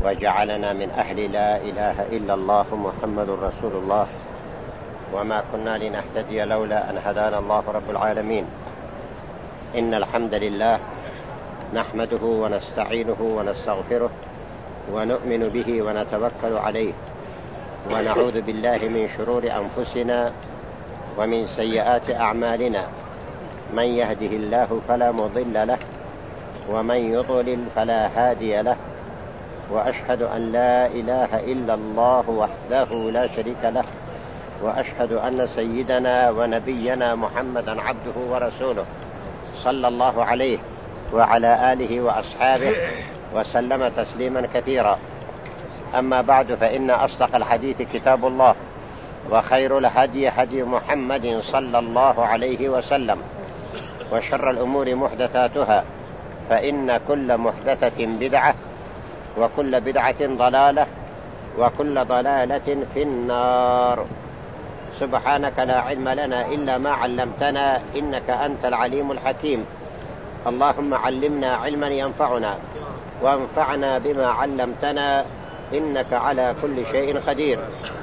وجعلنا من أهل لا إله إلا الله محمد رسول الله، وما كنا لنهتدي لولا أن هدانا الله رب العالمين. إن الحمد لله نحمده ونستعينه ونستغفره ونؤمن به ونتوكل عليه، ونعوذ بالله من شرور أنفسنا ومن سيئات أعمالنا. من يهده الله فلا مضل له، ومن يضلل فلا هادي له، وأشهد أن لا إله إلا الله وحده لا شريك له، وأشهد أن سيدنا ونبينا محمدا عبده ورسوله، صلى الله عليه وعلى آله وأصحابه وسلم تسليما كثيرا. أما بعد، فإن أصدق الحديث كتاب الله، وخير الهدي هدي محمد صلى الله عليه وسلم، وشر الأمور محدثاتها، فإن كل محدثة بدعة، وكل بدعة ضلالة، وكل ضلالة في النار. سبحانك لا علم لنا إلا ما علمتنا، إنك أنت العليم الحكيم. اللهم علمنا علما ينفعنا، وانفعنا بما علمتنا، إنك على كل شيء قدير.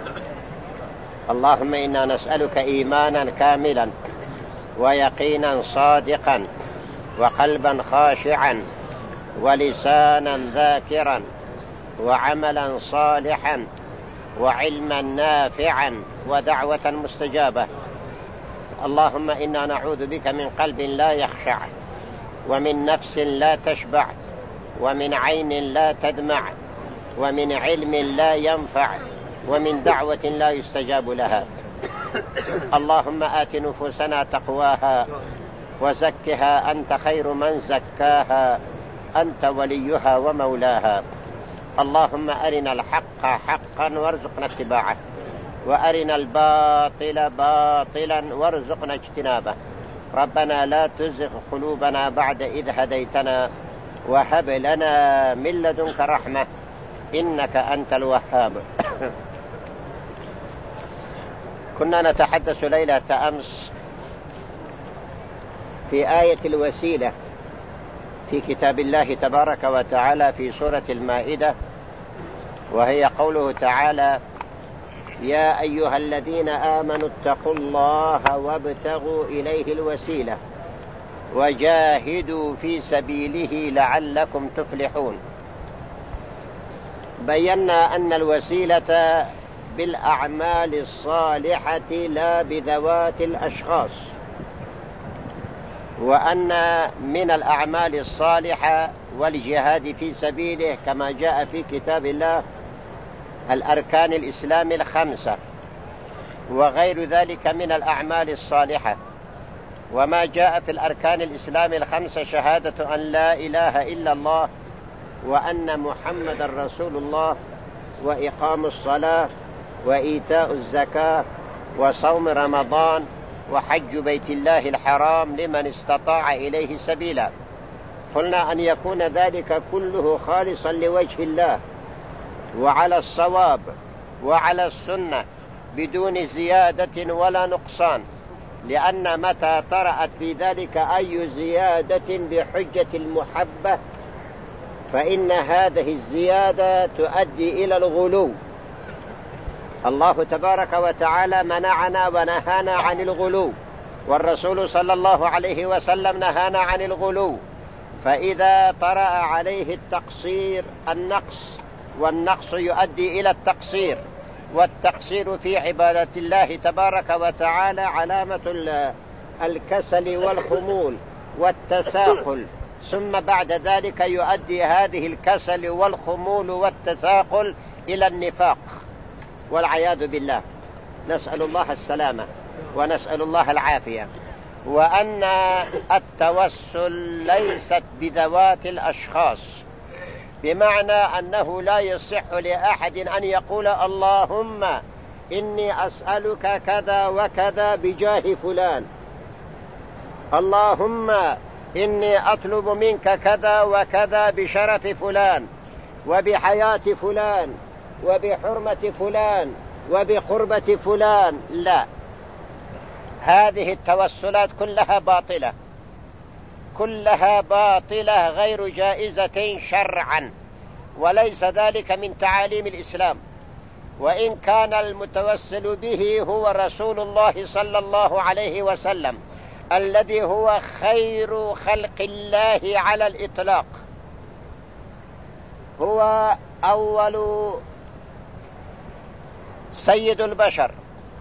اللهم إنا نسألك إيمانا كاملا، ويقينا صادقا، وقلبا خاشعا، ولسانا ذاكرا، وعملا صالحا، وعلما نافعا، ودعوة مستجابة. اللهم إنا نعوذ بك من قلب لا يخشع، ومن نفس لا تشبع، ومن عين لا تدمع، ومن علم لا ينفع، ومن دعوة لا يستجاب لها. اللهم آت نفوسنا تقواها، وزكها أنت خير من زكاها، أنت وليها ومولاها. اللهم أرنا الحق حقا وارزقنا اتباعه، وأرنا الباطل باطلا وارزقنا اجتنابه. ربنا لا تزغ قلوبنا بعد إذ هديتنا، وهب لنا من لدنك رحمة، إنك أنت الوهاب. كنا نتحدث ليلة أمس في آية الوسيلة في كتاب الله تبارك وتعالى في سورة المائدة، وهي قوله تعالى: يا أيها الذين آمنوا اتقوا الله وابتغوا إليه الوسيلة وجاهدوا في سبيله لعلكم تفلحون. بينا أن الوسيلة بالأعمال الصالحة لا بذوات الأشخاص، وأن من الأعمال الصالحة والجهاد في سبيله كما جاء في كتاب الله الأركان الإسلام الخمسة، وغير ذلك من الأعمال الصالحة. وما جاء في الأركان الإسلام الخمسة شهادة أن لا إله إلا الله، وأن محمد رسول الله، وإقام الصلاة، وإيتاء الزكاة، وصوم رمضان، وحج بيت الله الحرام لمن استطاع إليه سبيلا. قلنا أن يكون ذلك كله خالصا لوجه الله، وعلى الصواب، وعلى السنة، بدون زيادة ولا نقصان، لأن متى طرأت في ذلك أي زيادة بحجة المحبة فإن هذه الزيادة تؤدي إلى الغلو. الله تبارك وتعالى منعنا ونهانا عن الغلو، والرسول صلى الله عليه وسلم نهانا عن الغلو. فإذا طرأ عليه التقصير النقص، والنقص يؤدي إلى التقصير، والتقصير في عبادة الله تبارك وتعالى علامة الكسل والخمول والتساقل، ثم بعد ذلك يؤدي هذه الكسل والخمول والتساقل إلى النفاق والعياذ بالله. نسأل الله السلامة ونسأل الله العافية. وأن التوسل ليست بذوات الأشخاص، بمعنى أنه لا يصح لأحد أن يقول اللهم إني أسألك كذا وكذا بجاه فلان، اللهم إني أطلب منك كذا وكذا بشرف فلان، وبحياة فلان، وبحرمة فلان، وبقربة فلان. لا، هذه التوسلات كلها باطلة، كلها باطلة غير جائزة شرعا، وليس ذلك من تعاليم الإسلام، وإن كان المتوسل به هو رسول الله صلى الله عليه وسلم الذي هو خير خلق الله على الإطلاق، هو أول سيد البشر،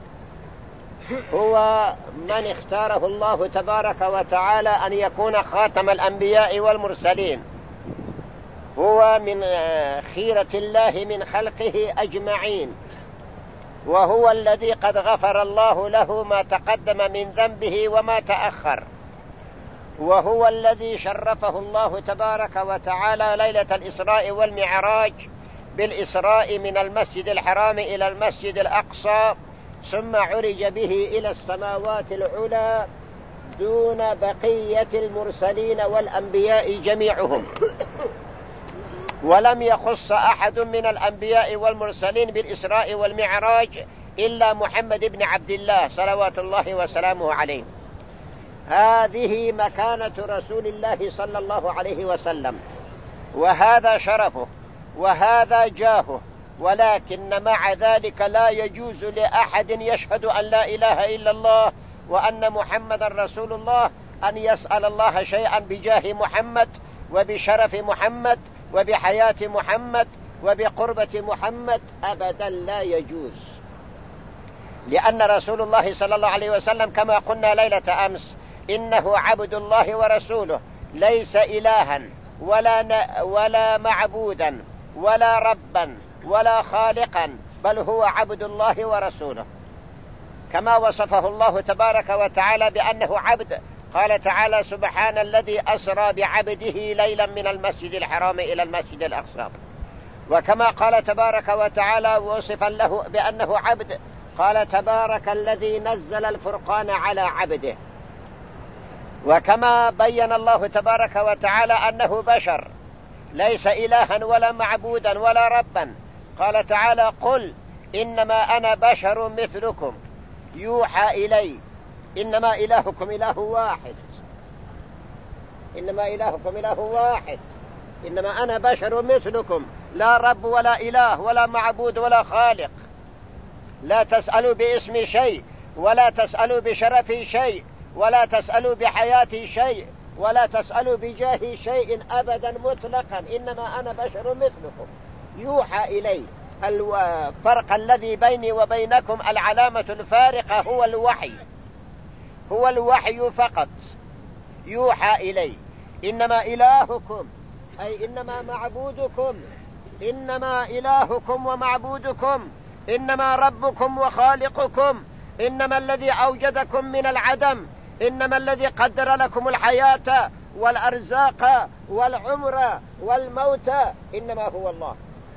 هو من اختاره الله تبارك وتعالى أن يكون خاتم الأنبياء والمرسلين، هو من خيرة الله من خلقه أجمعين، وهو الذي قد غفر الله له ما تقدم من ذنبه وما تأخر، وهو الذي شرفه الله تبارك وتعالى ليلة الإسراء والمعراج بالإسراء من المسجد الحرام إلى المسجد الأقصى، ثم عرج به إلى السماوات العلى دون بقية المرسلين والأنبياء جميعهم، ولم يخص أحد من الأنبياء والمرسلين بالإسراء والمعراج إلا محمد بن عبد الله صلوات الله وسلامه عليه. هذه مكانة رسول الله صلى الله عليه وسلم، وهذا شرفه وهذا جاهه، ولكن مع ذلك لا يجوز لأحد يشهد أن لا إله إلا الله وأن محمد رسول الله أن يسأل الله شيئا بجاه محمد وبشرف محمد وبحياة محمد وبقربة محمد، أبدا لا يجوز، لأن رسول الله صلى الله عليه وسلم كما قلنا ليلة أمس إنه عبد الله ورسوله، ليس إلها ولا معبودا ولا ربا ولا خالقا، بل هو عبد الله ورسوله، كما وصفه الله تبارك وتعالى بأنه عبد. قال تعالى: سبحان الذي أسرى بعبده ليلا من المسجد الحرام إلى المسجد الأقصى. وكما قال تبارك وتعالى وصفا له بأنه عبد، قال: تبارك الذي نزل الفرقان على عبده. وكما بين الله تبارك وتعالى أنه بشر ليس إلها ولا معبودا ولا ربا، قال تعالى: قل إنما أنا بشر مثلكم يوحى إلي إنما إلهكم إله واحد، إنما إلهكم إله واحد، إنما أنا بشر مثلكم، لا رب ولا إله ولا معبود ولا خالق، لا تسألوا باسم شيء ولا تسألوا بشرف شيء ولا تسألوا بحياة شيء ولا تسألوا بجاه شيء أبدا مطلقا، إنما أنا بشر مثلكم يوحى إلي. الفرق الذي بيني وبينكم العلامة الفارقة هو الوحي، هو الوحي فقط، يوحى إلي. إنما إلهكم أي إنما معبودكم، إنما إلهكم ومعبودكم، إنما ربكم وخالقكم، إنما الذي أوجدكم من العدم، إنما الذي قدر لكم الحياة والأرزاق والعمر والموت، إنما هو الله،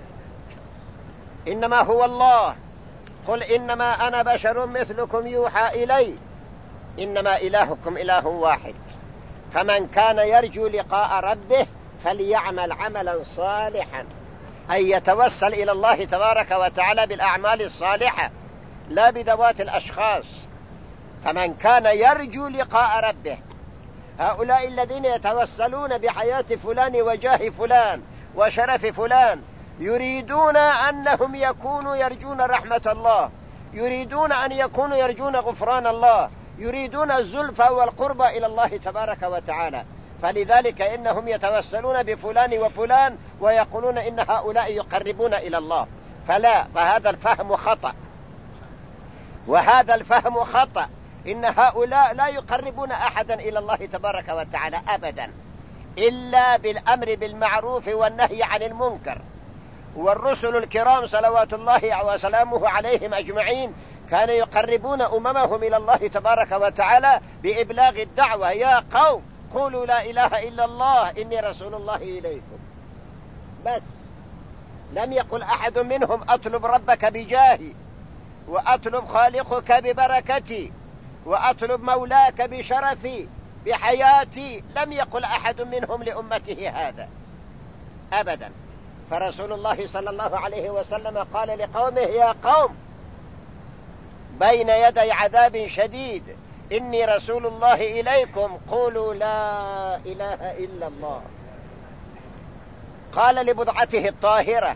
إنما هو الله. قل إنما أنا بشر مثلكم يوحى إلي إنما إلهكم إله واحد. فمن كان يرجو لقاء ربه فليعمل عملا صالحا، أي يتوسل إلى الله تبارك وتعالى بالأعمال الصالحة لا بذوات الأشخاص. فمن كان يرجو لقاء ربه، هؤلاء الذين يتوسلون بحياة فلان وجاه فلان وشرف فلان يريدون أنهم يكونوا يرجون رحمة الله، يريدون أن يكونوا يرجون غفران الله، يريدون الزلفى والقربى إلى الله تبارك وتعالى، فلذلك إنهم يتوسلون بفلان وفلان ويقولون إن هؤلاء يقربون إلى الله. فلا، فهذا الفهم خطأ، وهذا الفهم خطأ. إن هؤلاء لا يقربون أحدا إلى الله تبارك وتعالى أبدا إلا بالأمر بالمعروف والنهي عن المنكر. والرسل الكرام صلوات الله وسلامه عليهم أجمعين كانوا يقربون أممهم إلى الله تبارك وتعالى بإبلاغ الدعوة: يا قوم قولوا لا إله إلا الله إني رسول الله إليكم. بس لم يقل أحد منهم أطلب ربك بجاهي، وأطلب خالقك ببركتي، وأطلب مولاك بشرفي بحياتي. لم يقل أحد منهم لأمته هذا أبدا. فرسول الله صلى الله عليه وسلم قال لقومه: يا قوم بين يدي عذاب شديد إني رسول الله إليكم قولوا لا إله إلا الله. قال لبضعته الطاهرة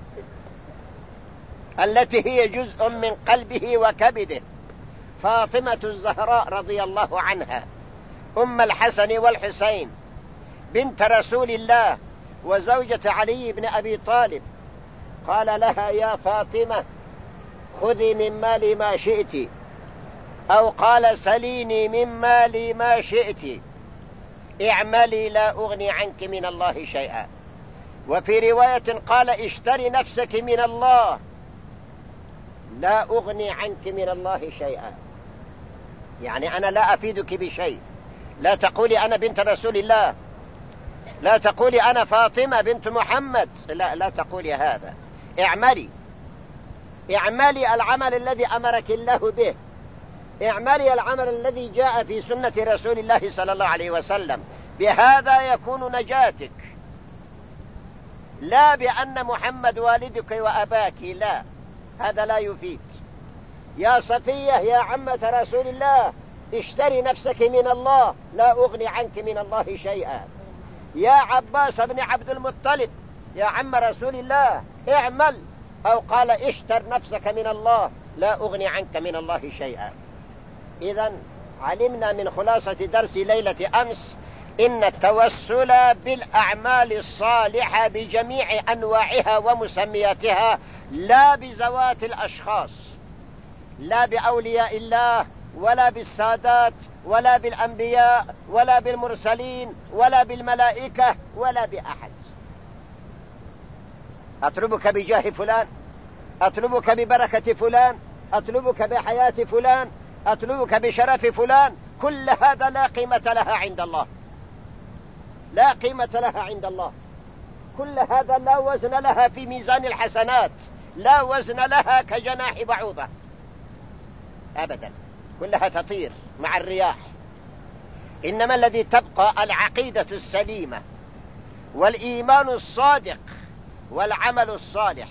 التي هي جزء من قلبه وكبده، فاطمة الزهراء رضي الله عنها أم الحسن والحسين بنت رسول الله وزوجة علي بن أبي طالب، قال لها: يا فاطمة خذي من مالي ما شئت، أو قال: سليني من مالي ما شئت، اعملي لا أغني عنك من الله شيئا. وفي رواية قال: اشتري نفسك من الله لا أغني عنك من الله شيئا، يعني أنا لا أفيدك بشيء. لا تقولي أنا بنت رسول الله، لا تقولي أنا فاطمة بنت محمد، لا تقولي هذا. اعملي العمل الذي أمرك الله به، اعملي العمل الذي جاء في سنة رسول الله صلى الله عليه وسلم، بهذا يكون نجاتك، لا بأن محمد والدك وأباك، لا، هذا لا يفيد. يا صفية يا عمة رسول الله اشتري نفسك من الله لا أغني عنك من الله شيئا. يا عباس بن عبد المطلب يا عم رسول الله اعمل، أو قال: اشتر نفسك من الله لا أغني عنك من الله شيئا. إذن علمنا من خلاصة درس ليلة أمس إن التوسل بالأعمال الصالحة بجميع أنواعها ومسمياتها، لا بذوات الأشخاص، لا بأولياء الله ولا بالسادات ولا بالأنبياء ولا بالمرسلين ولا بالملائكة ولا بأحد. أطلبك بجاه فلان، أطلبك ببركة فلان، أطلبك بحياة فلان، أطلبك بشرف فلان، كل هذا لا قيمة لها عند الله، لا قيمة لها عند الله. كل هذا لا وزن لها في ميزان الحسنات، لا وزن لها كجناح بعوضة أبدا، كلها تطير مع الرياح. إنما الذي تبقى العقيدة السليمة والإيمان الصادق والعمل الصالح.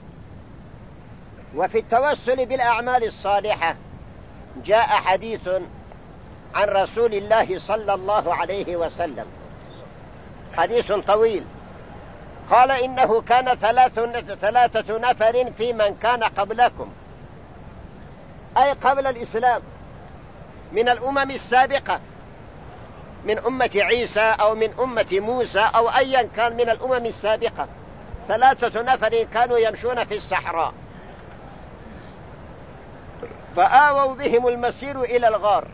وفي التوسل بالأعمال الصالحة جاء حديث عن رسول الله صلى الله عليه وسلم، حديث طويل، قال: إنه كان ثلاثة نفر في من كان قبلكم، أي قبل الإسلام، من الأمم السابقة، من أمة عيسى أو من أمة موسى أو أيا كان من الأمم السابقة. 3 نفر كانوا يمشون في الصحراء، فآووا بهم المسير إلى الغار.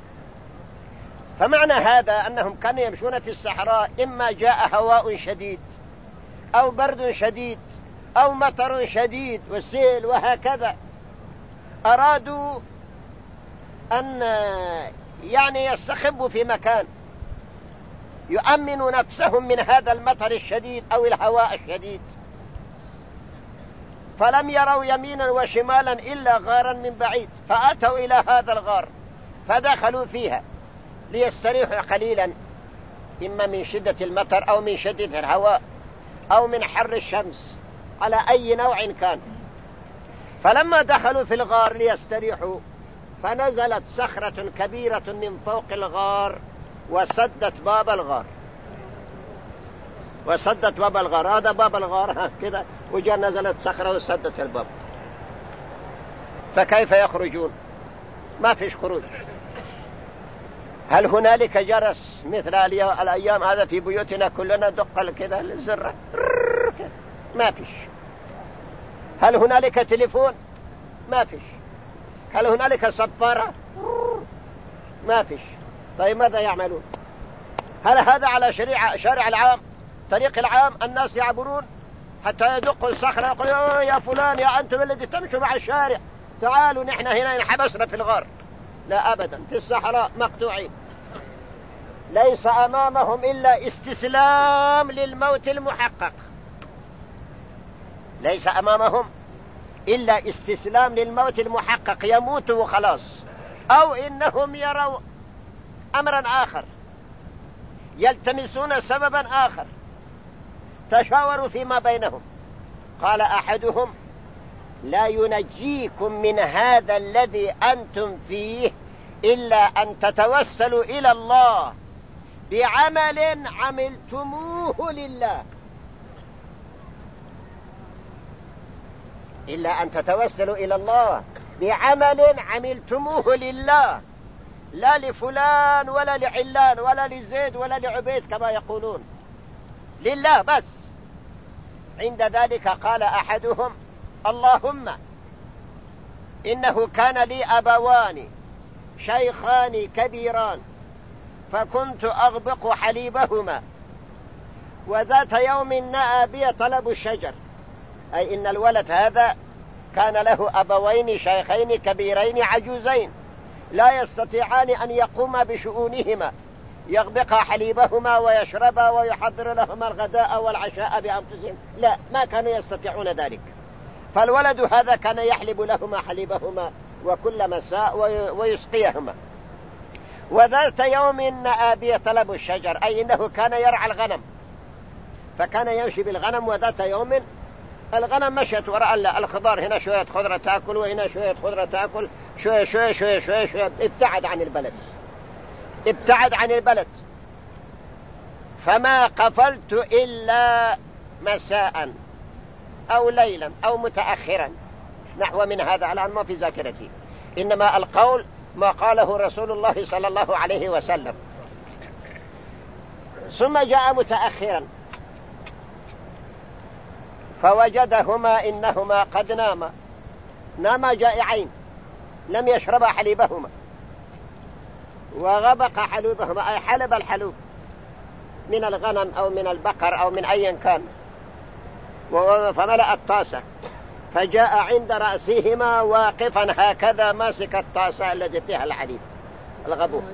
فمعنى هذا أنهم كانوا يمشون في الصحراء، إما جاء هواء شديد أو برد شديد أو مطر شديد والسيل وهكذا، أرادوا أن يستخبوا في مكان يؤمنوا نفسهم من هذا المطر الشديد أو الهواء الشديد، فلم يروا يمينا وشمالا إلا غارا من بعيد، فأتوا إلى هذا الغار فدخلوا فيها ليستريحوا قليلا، إما من شدة المطر أو من شدة الهواء أو من حر الشمس، على أي نوع كان. فلما دخلوا في الغار ليستريحوا، فنزلت صخرة كبيرة من فوق الغار وسدت باب الغار، وسدت باب الغار. هذا باب الغار كذا، وجاء نزلت صخرة وسدت الباب، فكيف يخرجون؟ ما فيش خروج. هل هنالك جرس مثل الأيام هذا في بيوتنا كلنا دق كذا الزرة؟ ما فيش. هل هنالك تليفون؟ ما فيش. هل هنالك صفارة؟ ما فيش. طيب ماذا يعملون؟ هل هذا على شارع العام، طريق العام، الناس يعبرون حتى يدقوا الصخرة يقولوا: يا فلان، يا أنتم الذي تمشوا مع الشارع، تعالوا نحن هنا انحبسنا في الغار؟ لا أبدا، في الصحراء مقطوعين، ليس أمامهم إلا استسلام للموت المحقق، ليس أمامهم إلا استسلام للموت المحقق، يموتوا وخلاص، أو إنهم يروا أمرا آخر، يلتمسون سببا آخر. تشاوروا فيما بينهم، قال أحدهم: لا ينجيكم من هذا الذي أنتم فيه إلا أن تتوسلوا إلى الله بعمل عملتموه لله. إلا أن تتوسلوا إلى الله بعمل عملتموه لله، لا لفلان ولا لعلان ولا لزيد ولا لعبيد كما يقولون، لله بس. عند ذلك قال أحدهم: اللهم إنه كان لي أبوان شيخان كبيران فكنت أغبق حليبهما، وذات يوم نأى بي طلب الشجر، أي إن الولد هذا كان له أبوين شيخين كبيرين عجوزين لا يستطيعان أن يقوما بشؤونهما، يغبق حليبهما ويشربا ويحضر لهما الغداء والعشاء بأنفسهم، لا، ما كانوا يستطيعون ذلك. فالولد هذا كان يحلب لهما حليبهما وكل مساء ويسقيهما. وذات يوم نأى بي طلب الشجر، أي إنه كان يرعى الغنم، فكان يمشي بالغنم، وذات يوم الغنم مشت وراء الخضار، هنا شوية خضرة تأكل وهنا شوية خضرة تأكل، شوية شوية شوية شوية شوية، ابتعد عن البلد. فما قفلت إلا مساء أو ليلا أو متأخرا، نحو من هذا، الآن ما في ذاكرتي، إنما القول ما قاله رسول الله صلى الله عليه وسلم. ثم جاء متأخرا فوجدهما إنهما قد ناما جائعين، لم يشربا حليبهما، وغبق حليبهما، أي حلب الحلوب من الغنم أو من البقر أو من أي كان، فملأ الطاسة، فجاء عند رأسهما واقفا هكذا ماسك الطاسة التي فيها الحليب الغبوق،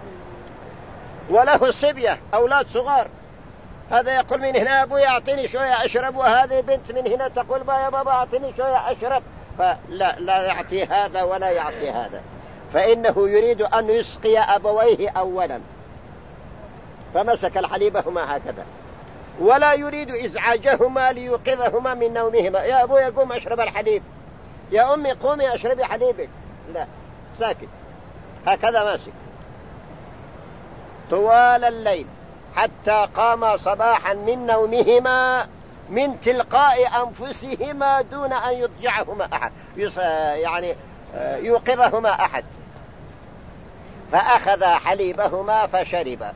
وله صبية أولاد صغار، هذا يقول من هنا أبوي أعطيني شوية أشرب، وهذه بنت من هنا تقول يا بابا أعطيني شوية أشرب، فلا يعطي هذا ولا يعطي هذا، فإنه يريد أن يسقي أبويه أولا، فمسك الحليبهما هكذا، ولا يريد إزعاجهما ليوقظهما من نومهما، يا أبوي قوم أشرب الحليب، يا أمي قومي أشربي حليبك، لا، ساكت هكذا ماسك طوال الليل حتى قام صباحا من نومهما من تلقاء أنفسهما دون أن يضجعهما أحد، يعني يوقظهما أحد، فأخذ حليبهما فشربا.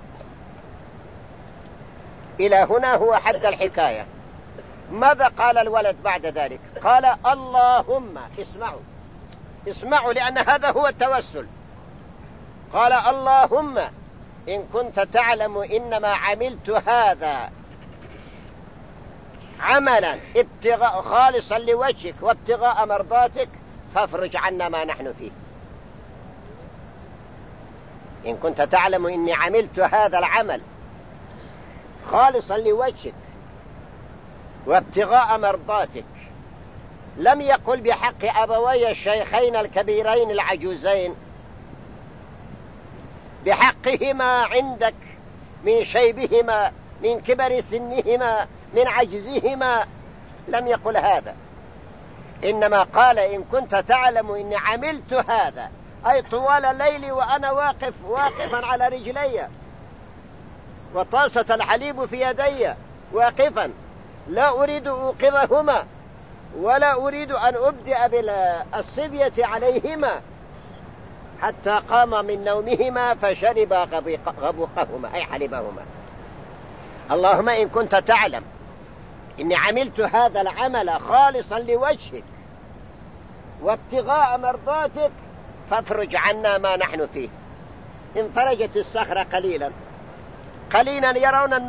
إلى هنا هو حد الحكاية. ماذا قال الولد بعد ذلك؟ قال: اللهم، اسمعوا لأن هذا هو التوسل. قال: اللهم إن كنت تعلم إنما عملت هذا عملا ابتغاء خالصا لوجهك وابتغاء مرضاتك فافرج عنا ما نحن فيه. إن كنت تعلم إني عملت هذا العمل خالصا لوجهك وابتغاء مرضاتك، لم يقل بحق أبوي الشيخين الكبيرين العجوزين، بحقهما عندك من شيبهما، من كبر سنهما، من عجزهما، لم يقل هذا، إنما قال: إن كنت تعلم إني عملت هذا، أي طوال الليل وأنا واقفا على رجلي وطاسة الحليب في يدي واقفا، لا أريد أوقظهما ولا أريد أن أبدأ بالصبية عليهما، حتى قام من نومهما فشرب غبوقهما أي حليبهما. اللهم إن كنت تعلم إني عملت هذا العمل خالصا لوجهك وابتغاء مرضاتك فافرج عنا ما نحن فيه. انفرجت الصخرة قليلا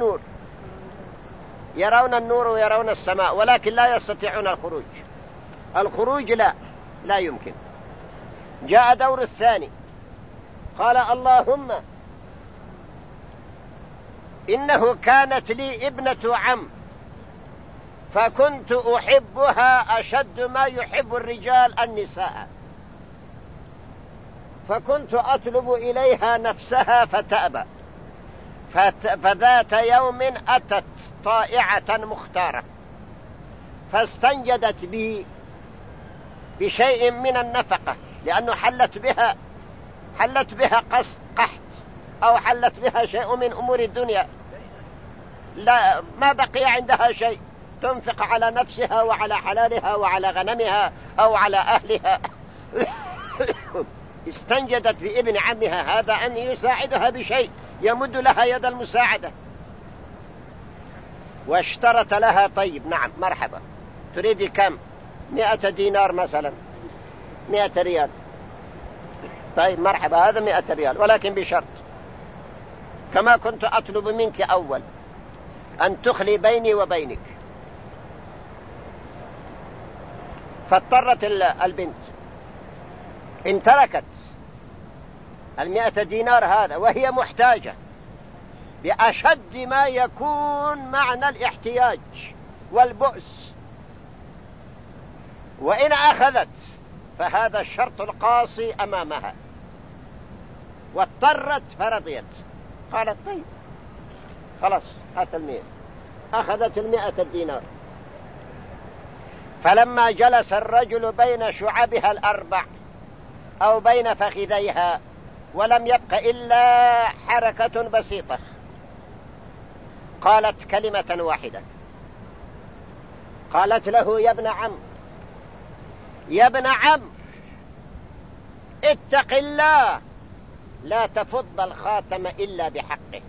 يرون النور ويرون السماء، ولكن لا يستطيعون الخروج لا يمكن. جاء دور الثاني، قال: اللهم إنه كانت لي ابنة عم فكنت أحبها أشد ما يحب الرجال النساء، فكنت أطلب إليها نفسها فتأبى، فذات يوم أتت طائعة مختارة فاستنجدت بي بشيء من النفقة، لأنه حلت بها قحط أو حلت بها شيء من أمور الدنيا، لا ما بقي عندها شيء، تنفق على نفسها وعلى حلالها وعلى غنمها أو على أهلها استنجدت بابن عمها هذا أن يساعدها بشيء، يمد لها يد المساعدة واشترط لها. طيب نعم مرحبا، تريدي كم؟ 100 دينار مثلا، 100 ريال. طيب مرحبا، هذا 100 ريال، ولكن بشرط كما كنت أطلب منك أول أن تخلي بيني وبينك. فاضطرت البنت إن تركت 100 دينار هذا وهي محتاجة بأشد ما يكون معنى الاحتياج والبؤس، وإن أخذت فهذا الشرط القاسي أمامها، واضطرت فرضيت. قالت طيب خلاص هات 100. أخذت 100 دينار. فلما جلس الرجل بين شعبها الأربع أو بين فخذيها ولم يبق إلا حركة بسيطة، قالت كلمة واحدة، قالت له يا ابن عم، يا ابن عم، اتق الله، لا تفض الخاتم إلا بحقه.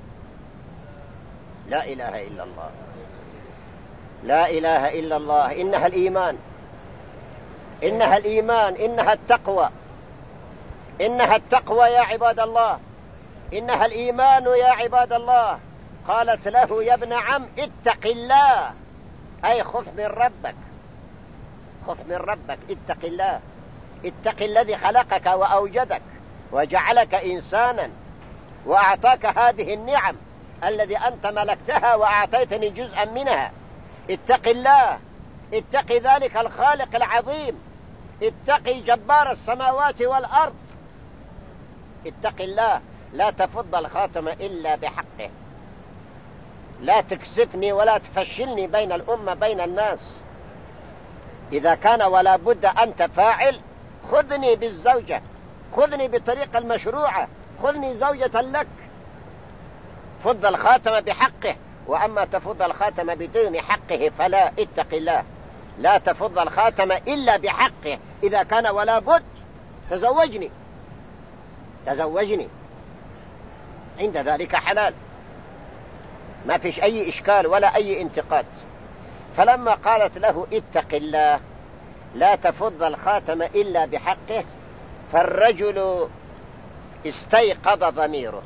لا إله إلا الله، لا إله إلا الله. إنها الإيمان، إنها الإيمان، إنها التقوى، إنها التقوى يا عباد الله، إنها الإيمان يا عباد الله. قالت له يا ابن عم اتق الله، أي خف من ربك، خف من ربك، اتق الله، اتق الذي خلقك وأوجدك وجعلك إنسانا وأعطاك هذه النعم الذي أنت ملكتها وأعطيتني جزءا منها. اتق الله، اتق ذلك الخالق العظيم، اتقي جبار السماوات والأرض، اتق الله، لا تفض الخاتم إلا بحقه، لا تكسفني ولا تفشلني بين الأمة بين الناس. إذا كان ولا بد أنت فاعل، خذني بالزوجة، خذني بالطريقة المشروعة، خذني زوجة لك، فض الخاتم بحقه. وأما تفض الخاتم بدون حقه فلا، اتق الله، لا تفض الخاتم إلا بحقه. إذا كان ولا بد تزوجني، تزوجني، عند ذلك حلال، ما فيش أي إشكال ولا أي انتقاد. فلما قالت له اتق الله لا تفض الخاتم إلا بحقه، فالرجل استيقظ ضميره،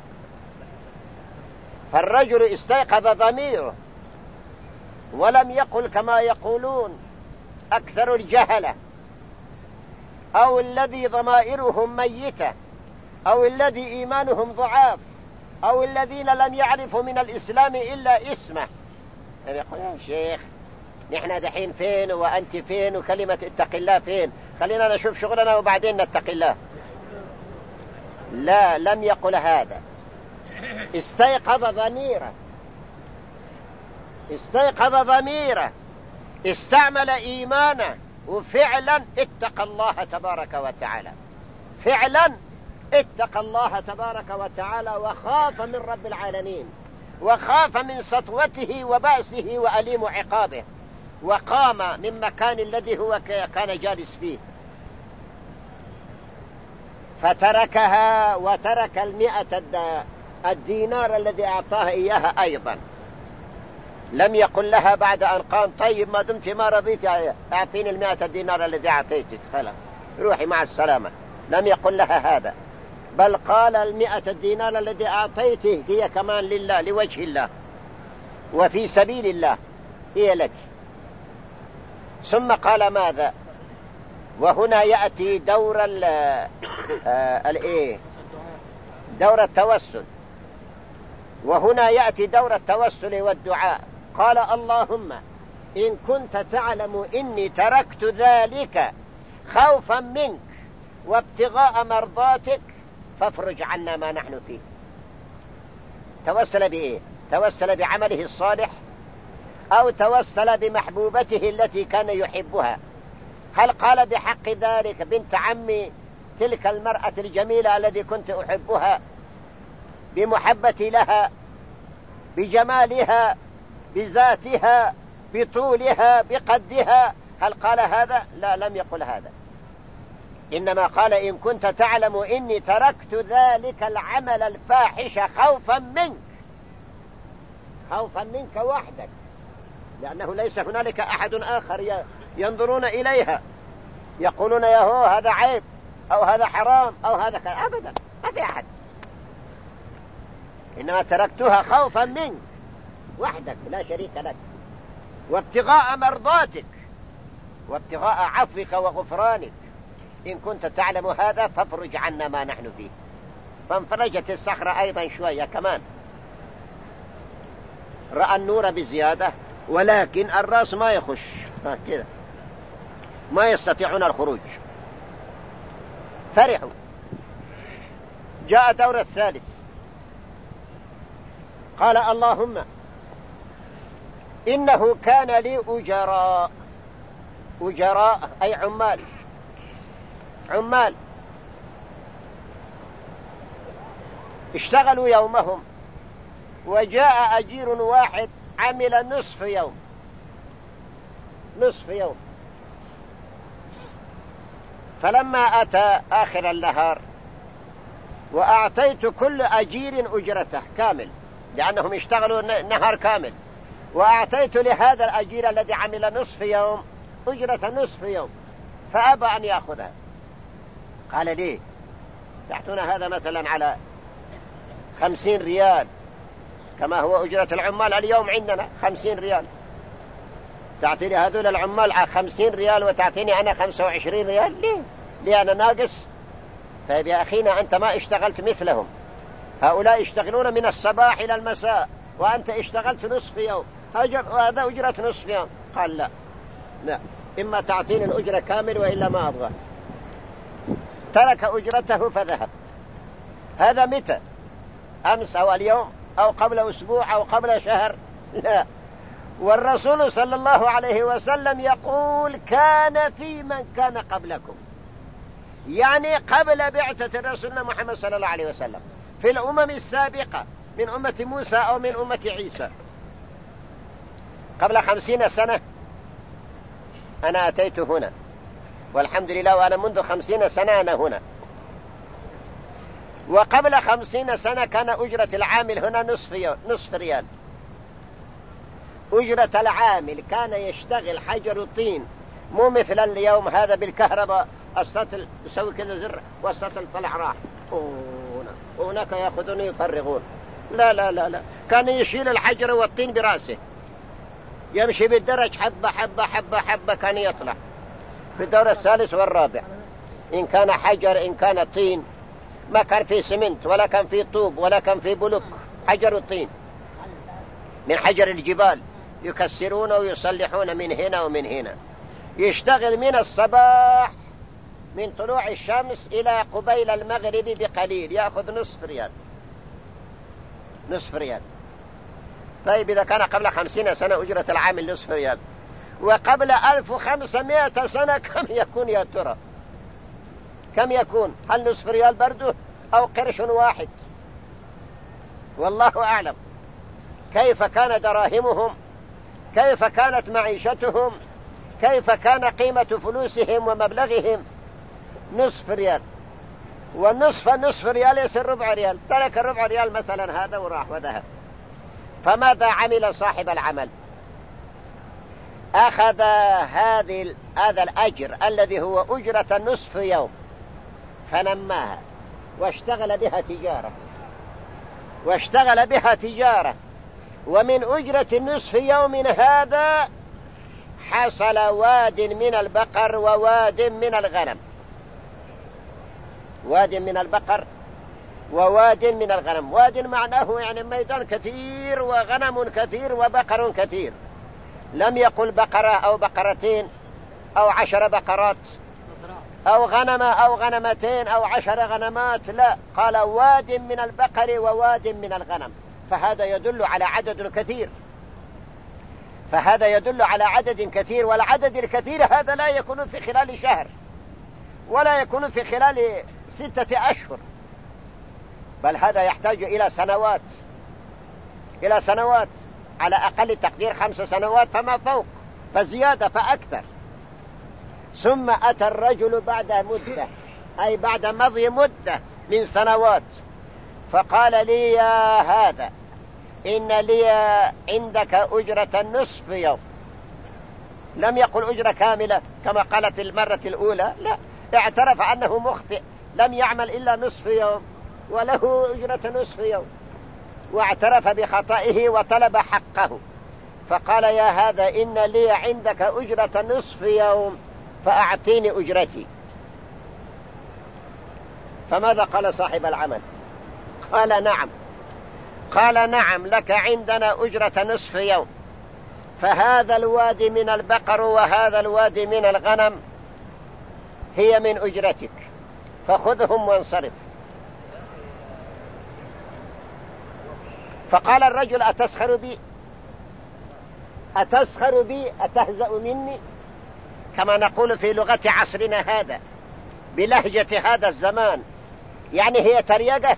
فالرجل استيقظ ضميره ولم يقل كما يقولون أكثر الجهلة، أو الذي ضمائرهم ميتة، أو الذي إيمانهم ضعاف، أو الذين لم يعرفوا من الإسلام إلا اسمه. يقول يا شيخ نحن دحين فين وأنت فين وكلمة اتق الله فين، خلينا نشوف شغلنا وبعدين نتق الله. لا، لم يقل هذا، استيقظ ضميره، استيقظ ضميره، استعمل إيمانه، وفعلا اتق الله تبارك وتعالى، فعلا اتق الله تبارك وتعالى، وخاف من رب العالمين، وخاف من سطوته وبأسه وأليم عقابه، وقام من مكان الذي هو كان جالس فيه، فتركها وترك 100 الدينار الذي أعطاها إياها أيضا. لم يقل لها بعد أن قام طيب ما دمت ما رضيت أعطيني 100 دينار الذي أعطيتك، خلاص روحي مع السلامة. لم يقل لها هذا، بل قال 100 دينار الذي أعطيته هي كمان لله، لوجه الله وفي سبيل الله، هي لك. ثم قال ماذا؟ وهنا يأتي دور دور التوسل، وهنا يأتي دور التوسل والدعاء. قال اللهم إن كنت تعلم إني تركت ذلك خوفا منك وابتغاء مرضاتك فافرج عنا ما نحن فيه. توسل بإيه؟ توسل بعمله الصالح أو توسل بمحبوبته التي كان يحبها؟ هل قال بحق ذلك بنت عمي تلك المرأة الجميلة التي كنت أحبها، بمحبتي لها، بجمالها، بذاتها، بطولها بقدها، هل قال هذا؟ لا، لم يقل هذا، إنما قال إن كنت تعلم إني تركت ذلك العمل الفاحش خوفا منك، خوفا منك وحدك، لأنه ليس هنالك أحد آخر ينظرون إليها يقولون يا هو هذا عيب أو هذا حرام أو هذا كذا، أبدا ما في أحد، إنما تركتها خوفا منك وحدك لا شريك لك، وابتغاء مرضاتك وابتغاء عفوك وغفرانك، إن كنت تعلم هذا فافرج عنا ما نحن فيه. فانفرجت الصخرة أيضا شوية كمان، رأى النور بزيادة، ولكن الرأس ما يخش كذا، ما يستطيعون الخروج، فرحوا. جاء دور الثالث، قال اللهم إنه كان لي أجراء، أجراء أي عمال، عمال اشتغلوا يومهم، وجاء أجير واحد عمل نصف يوم، نصف يوم، فلما أتى آخر النهار وأعطيت كل أجير أجرته كامل، لأنهم اشتغلوا نهار كامل، وأعطيت لهذا الأجير الذي عمل نصف يوم أجرة نصف يوم، فأبى أن يأخذها. قال لي تعطونا هذا مثلا على 50 ريال كما هو أجرة العمال اليوم عندنا 50 ريال، تعطيني هذول العمال على 50 ريال وتعطيني أنا 25 ريال؟ ليه؟ ليه أنا ناقص؟ طيب يا أخينا أنت ما اشتغلت مثلهم، هؤلاء يشتغلون من الصباح إلى المساء وأنت اشتغلت نصف يوم، هذا أجرة نصف يوم. قال لا لا، إما تعطيني الأجرة كامل وإلا ما أبغى. ترك أجرته فذهب. هذا متى؟ أمس أو اليوم أو قبل أسبوع أو قبل شهر؟ لا. والرسول صلى الله عليه وسلم يقول كان في من كان قبلكم، يعني قبل بعثة رسولنا محمد صلى الله عليه وسلم، في الأمم السابقة من أمة موسى أو من أمة عيسى، قبل 50 سنة أنا أتيت هنا، والحمد لله وأنا منذ 50 سنة أنا هنا. وقبل 50 سنة كان أجرة العامل هنا نصف ريال. أجرة العامل كان يشتغل حجر الطين، مو مثل اليوم هذا بالكهرباء، السطل يسوي كذا زر والسطل طلع راح، هناك يأخذون يفرغون. لا لا لا لا، كان يشيل الحجر والطين برأسه، يمشي بالدرج حبة حبة حبة حبة، كان يطلع في الدور الثالث والرابع، إن كان حجر إن كان طين، ما كان في سمنت ولا كان في طوب ولا كان في بلوك، حجر الطين من حجر الجبال، يكسرون ويصلحون من هنا ومن هنا. يشتغل من الصباح من طلوع الشمس إلى قبيل المغرب بقليل، يأخذ نصف ريال، نصف ريال. طيب إذا كان قبل 50 سنة أجرة العامل نصف ريال، وقبل 1500 سنة كم يكون يا ترى؟ كم يكون؟ هل نصف ريال برضه أو قرش واحد؟ والله أعلم. كيف كان دراهمهم، كيف كانت معيشتهم، كيف كان قيمة فلوسهم ومبلغهم؟ نصف ريال، والنصف نصف ريال يصير ربع ريال، ترك الربع ريال مثلا هذا وراح وذهب. فماذا عمل صاحب العمل؟ أخذ هذا الأجر الذي هو أجرة نصف يوم فنماها واشتغل بها تجارة، ومن أجرة نصف يوم هذا حصل واد من البقر وواد من الغنم، واد من البقر وواد من الغنم. واد معناه يعني ميدان كثير وغنم كثير وبقر كثير، لم يقل بقرة أو بقرتين أو 10 بقرات أو غنمة أو غنمتين أو 10 غنمات، لا، قال واد من البقر وواد من الغنم، فهذا يدل على عدد كثير، فهذا يدل على عدد كثير. والعدد الكثير هذا لا يكون في خلال شهر ولا يكون في خلال 6 أشهر، بل هذا يحتاج إلى سنوات، إلى سنوات. على أقل تقدير 5 سنوات فما فوق، فزيادة فأكثر. ثم أتى الرجل بعد مدة، أي بعد مضي مدة من سنوات، فقال لي يا هذا إن لي عندك أجرة نصف يوم. لم يقل أجرة كاملة كما قال في المرة الأولى، لا، اعترف أنه مخطئ، لم يعمل إلا نصف يوم وله أجرة نصف يوم، واعترف بخطئه وطلب حقه. فقال يا هذا إن لي عندك أجرة نصف يوم فأعطيني أجرتي. فماذا قال صاحب العمل؟ قال نعم. قال نعم، لك عندنا أجرة نصف يوم، فهذا الوادي من البقر وهذا الوادي من الغنم هي من أجرتك، فخذهم وانصرف. فقال الرجل أتسخر بي؟ أتسخر بي؟ أتهزأ مني؟ كما نقول في لغة عصرنا هذا بلهجة هذا الزمان، يعني هي تريقة.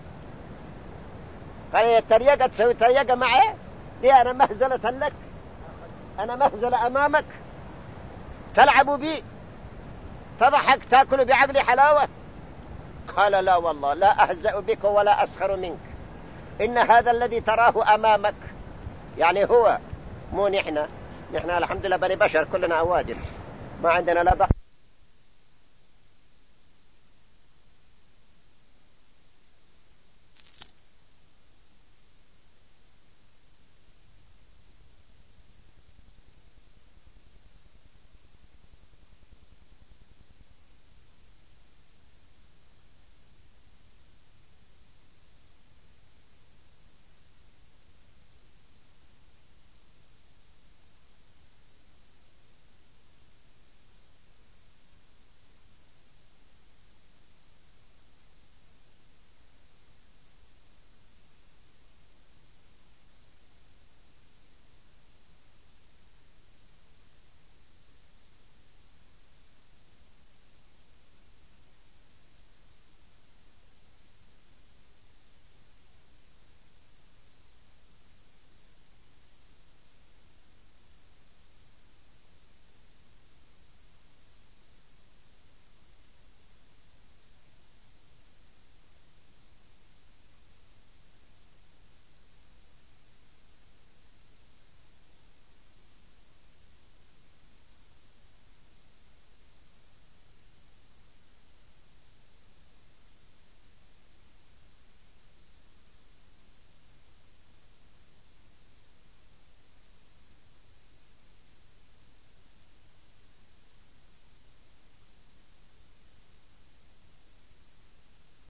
قال هي تريقة، تسوي تريقة معي؟ ليه أنا مهزلة لك؟ أنا مهزلة أمامك؟ تلعب بي، تضحك، تأكل بعقل حلاوة. قال لا والله، لا أهزأ بك ولا أسخر منك، إن هذا الذي تراه أمامك، يعني هو، مو نحن الحمد لله بني بشر كلنا أوادم، ما عندنا لا بقر